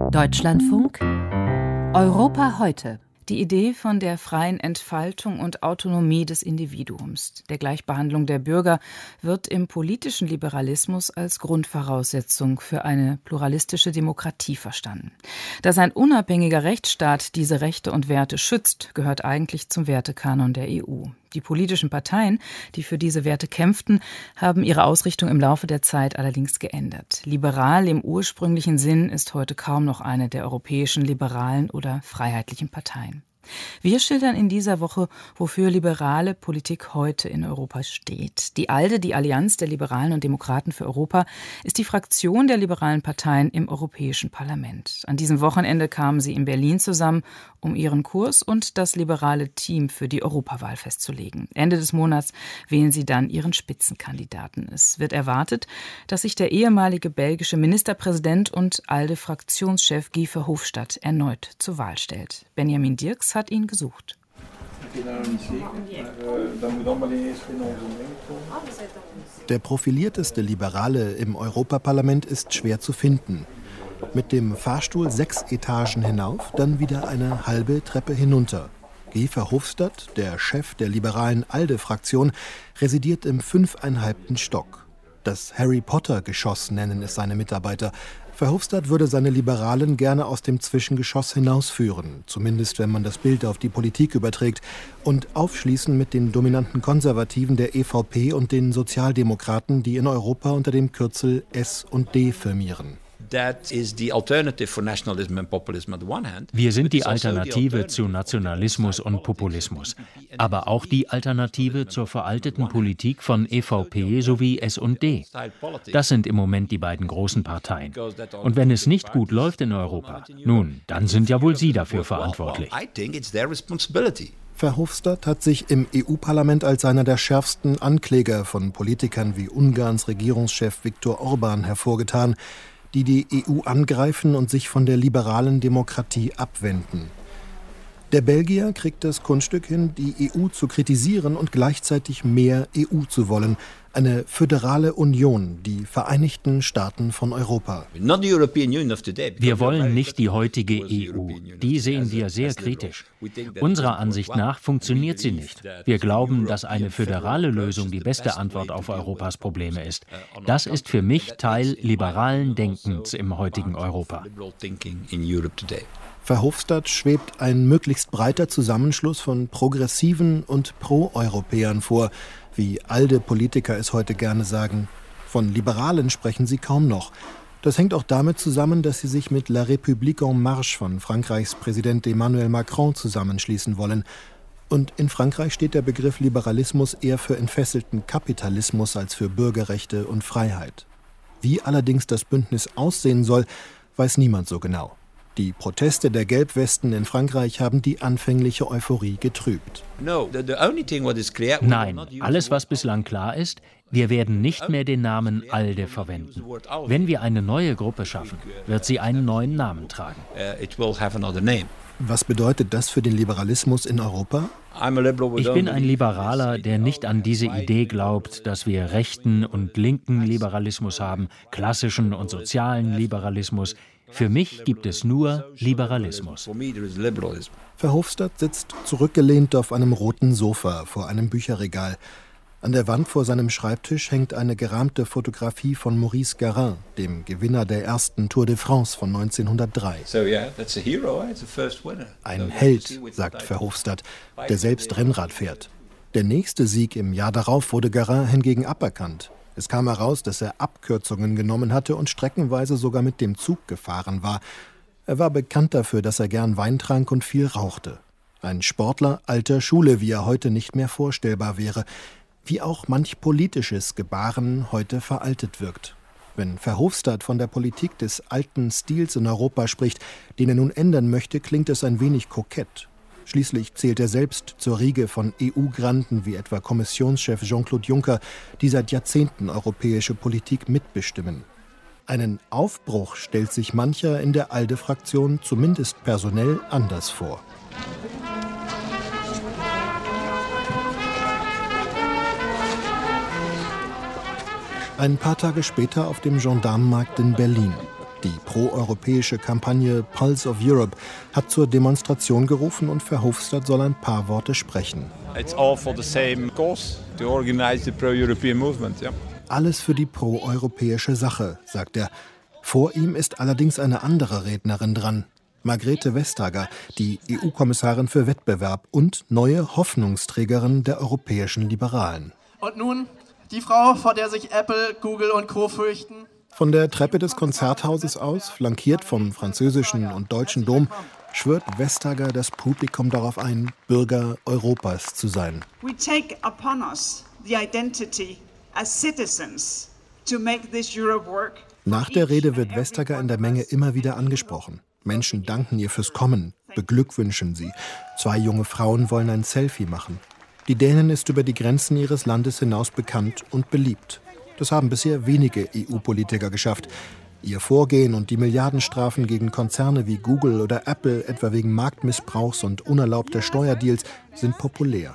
Deutschlandfunk Europa heute. Die Idee von der freien Entfaltung und Autonomie des Individuums, der Gleichbehandlung der Bürger, wird im politischen Liberalismus als Grundvoraussetzung für eine pluralistische Demokratie verstanden. Dass ein unabhängiger Rechtsstaat diese Rechte und Werte schützt, gehört eigentlich zum Wertekanon der EU. Die politischen Parteien, die für diese Werte kämpften, haben ihre Ausrichtung im Laufe der Zeit allerdings geändert. Liberal im ursprünglichen Sinn ist heute kaum noch eine der europäischen liberalen oder freiheitlichen Parteien. Wir schildern in dieser Woche, wofür liberale Politik heute in Europa steht. Die ALDE, die Allianz der Liberalen und Demokraten für Europa, ist die Fraktion der liberalen Parteien im Europäischen Parlament. An diesem Wochenende kamen sie in Berlin zusammen, um ihren Kurs und das liberale Team für die Europawahl festzulegen. Ende des Monats wählen sie dann ihren Spitzenkandidaten. Es wird erwartet, dass sich der ehemalige belgische Ministerpräsident und ALDE-Fraktionschef Guy Verhofstadt erneut zur Wahl stellt. Benjamin Dirks hat ihn gesucht. Der profilierteste Liberale im Europaparlament ist schwer zu finden. Mit dem Fahrstuhl 6 Etagen hinauf, dann wieder eine halbe Treppe hinunter. Guy Verhofstadt, der Chef der liberalen ALDE-Fraktion, residiert im 5,5. Stock. Das Harry-Potter-Geschoss nennen es seine Mitarbeiter. Verhofstadt würde seine Liberalen gerne aus dem Zwischengeschoss hinausführen, zumindest wenn man das Bild auf die Politik überträgt, und aufschließen mit den dominanten Konservativen der EVP und den Sozialdemokraten, die in Europa unter dem Kürzel S&D firmieren. Wir sind die Alternative zu Nationalismus und Populismus, aber auch die Alternative zur veralteten Politik von EVP sowie S&D. Das sind im Moment die beiden großen Parteien. Und wenn es nicht gut läuft in Europa, nun, dann sind ja wohl Sie dafür verantwortlich. Verhofstadt hat sich im EU-Parlament als einer der schärfsten Ankläger von Politikern wie Ungarns Regierungschef Viktor Orbán hervorgetan, die EU angreifen und sich von der liberalen Demokratie abwenden. Der Belgier kriegt das Kunststück hin, die EU zu kritisieren und gleichzeitig mehr EU zu wollen. Eine föderale Union, die Vereinigten Staaten von Europa. Wir wollen nicht die heutige EU. Die sehen wir sehr kritisch. Unserer Ansicht nach funktioniert sie nicht. Wir glauben, dass eine föderale Lösung die beste Antwort auf Europas Probleme ist. Das ist für mich Teil liberalen Denkens im heutigen Europa. Verhofstadt schwebt ein möglichst breiter Zusammenschluss von Progressiven und Pro-Europäern vor, wie ALDE-Politiker es heute gerne sagen. Von Liberalen sprechen sie kaum noch. Das hängt auch damit zusammen, dass sie sich mit La République en Marche von Frankreichs Präsident Emmanuel Macron zusammenschließen wollen. Und in Frankreich steht der Begriff Liberalismus eher für entfesselten Kapitalismus als für Bürgerrechte und Freiheit. Wie allerdings das Bündnis aussehen soll, weiß niemand so genau. Die Proteste der Gelbwesten in Frankreich haben die anfängliche Euphorie getrübt. Nein, alles, was bislang klar ist, wir werden nicht mehr den Namen ALDE verwenden. Wenn wir eine neue Gruppe schaffen, wird sie einen neuen Namen tragen. Was bedeutet das für den Liberalismus in Europa? Ich bin ein Liberaler, der nicht an diese Idee glaubt, dass wir rechten und linken Liberalismus haben, klassischen und sozialen Liberalismus. Für mich gibt es nur Liberalismus. Verhofstadt sitzt zurückgelehnt auf einem roten Sofa vor einem Bücherregal. An der Wand vor seinem Schreibtisch hängt eine gerahmte Fotografie von Maurice Garin, dem Gewinner der ersten Tour de France von 1903. Ein Held, sagt Verhofstadt, der selbst Rennrad fährt. Der nächste Sieg im Jahr darauf wurde Garin hingegen aberkannt. Es kam heraus, dass er Abkürzungen genommen hatte und streckenweise sogar mit dem Zug gefahren war. Er war bekannt dafür, dass er gern Wein trank und viel rauchte. Ein Sportler alter Schule, wie er heute nicht mehr vorstellbar wäre. Wie auch manch politisches Gebaren heute veraltet wirkt. Wenn Verhofstadt von der Politik des alten Stils in Europa spricht, den er nun ändern möchte, klingt es ein wenig kokett. Schließlich zählt er selbst zur Riege von EU-Granden wie etwa Kommissionschef Jean-Claude Juncker, die seit Jahrzehnten europäische Politik mitbestimmen. Einen Aufbruch stellt sich mancher in der ALDE-Fraktion zumindest personell anders vor. Ein paar Tage später auf dem Gendarmenmarkt in Berlin. Die proeuropäische Kampagne Pulse of Europe hat zur Demonstration gerufen und Verhofstadt soll ein paar Worte sprechen. It's all for the same cause, to organize the pro-European movement. Yeah. Alles für die proeuropäische Sache, sagt er. Vor ihm ist allerdings eine andere Rednerin dran. Margrethe Vestager, die EU-Kommissarin für Wettbewerb und neue Hoffnungsträgerin der europäischen Liberalen. Und nun die Frau, vor der sich Apple, Google und Co. fürchten. Von der Treppe des Konzerthauses aus, flankiert vom französischen und deutschen Dom, schwört Vestager das Publikum darauf ein, Bürger Europas zu sein. We take upon us the identity as citizens to make this Europe work. Nach der Rede wird Vestager in der Menge immer wieder angesprochen. Menschen danken ihr fürs Kommen, beglückwünschen sie. 2 junge Frauen wollen ein Selfie machen. Die Dänin ist über die Grenzen ihres Landes hinaus bekannt und beliebt. Das haben bisher wenige EU-Politiker geschafft. Ihr Vorgehen und die Milliardenstrafen gegen Konzerne wie Google oder Apple, etwa wegen Marktmissbrauchs und unerlaubter Steuerdeals, sind populär.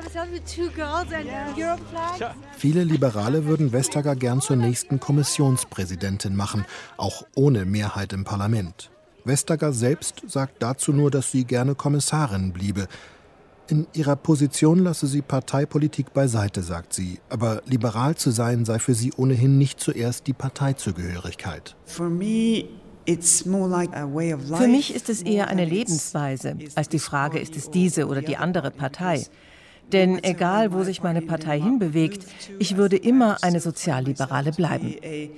Viele Liberale würden Vestager gern zur nächsten Kommissionspräsidentin machen, auch ohne Mehrheit im Parlament. Vestager selbst sagt dazu nur, dass sie gerne Kommissarin bliebe. In ihrer Position lasse sie Parteipolitik beiseite, sagt sie. Aber liberal zu sein sei für sie ohnehin nicht zuerst die Parteizugehörigkeit. Für mich ist es eher eine Lebensweise, als die Frage, ist es diese oder die andere Partei. Denn egal, wo sich meine Partei hinbewegt, ich würde immer eine Sozialliberale bleiben.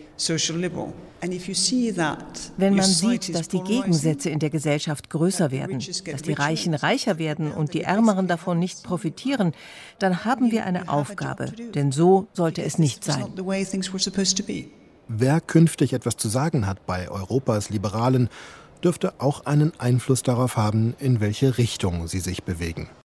Wenn man sieht, dass die Gegensätze in der Gesellschaft größer werden, dass die Reichen reicher werden und die Ärmeren davon nicht profitieren, dann haben wir eine Aufgabe, denn so sollte es nicht sein. Wer künftig etwas zu sagen hat bei Europas Liberalen, dürfte auch einen Einfluss darauf haben, in welche Richtung sie sich bewegen.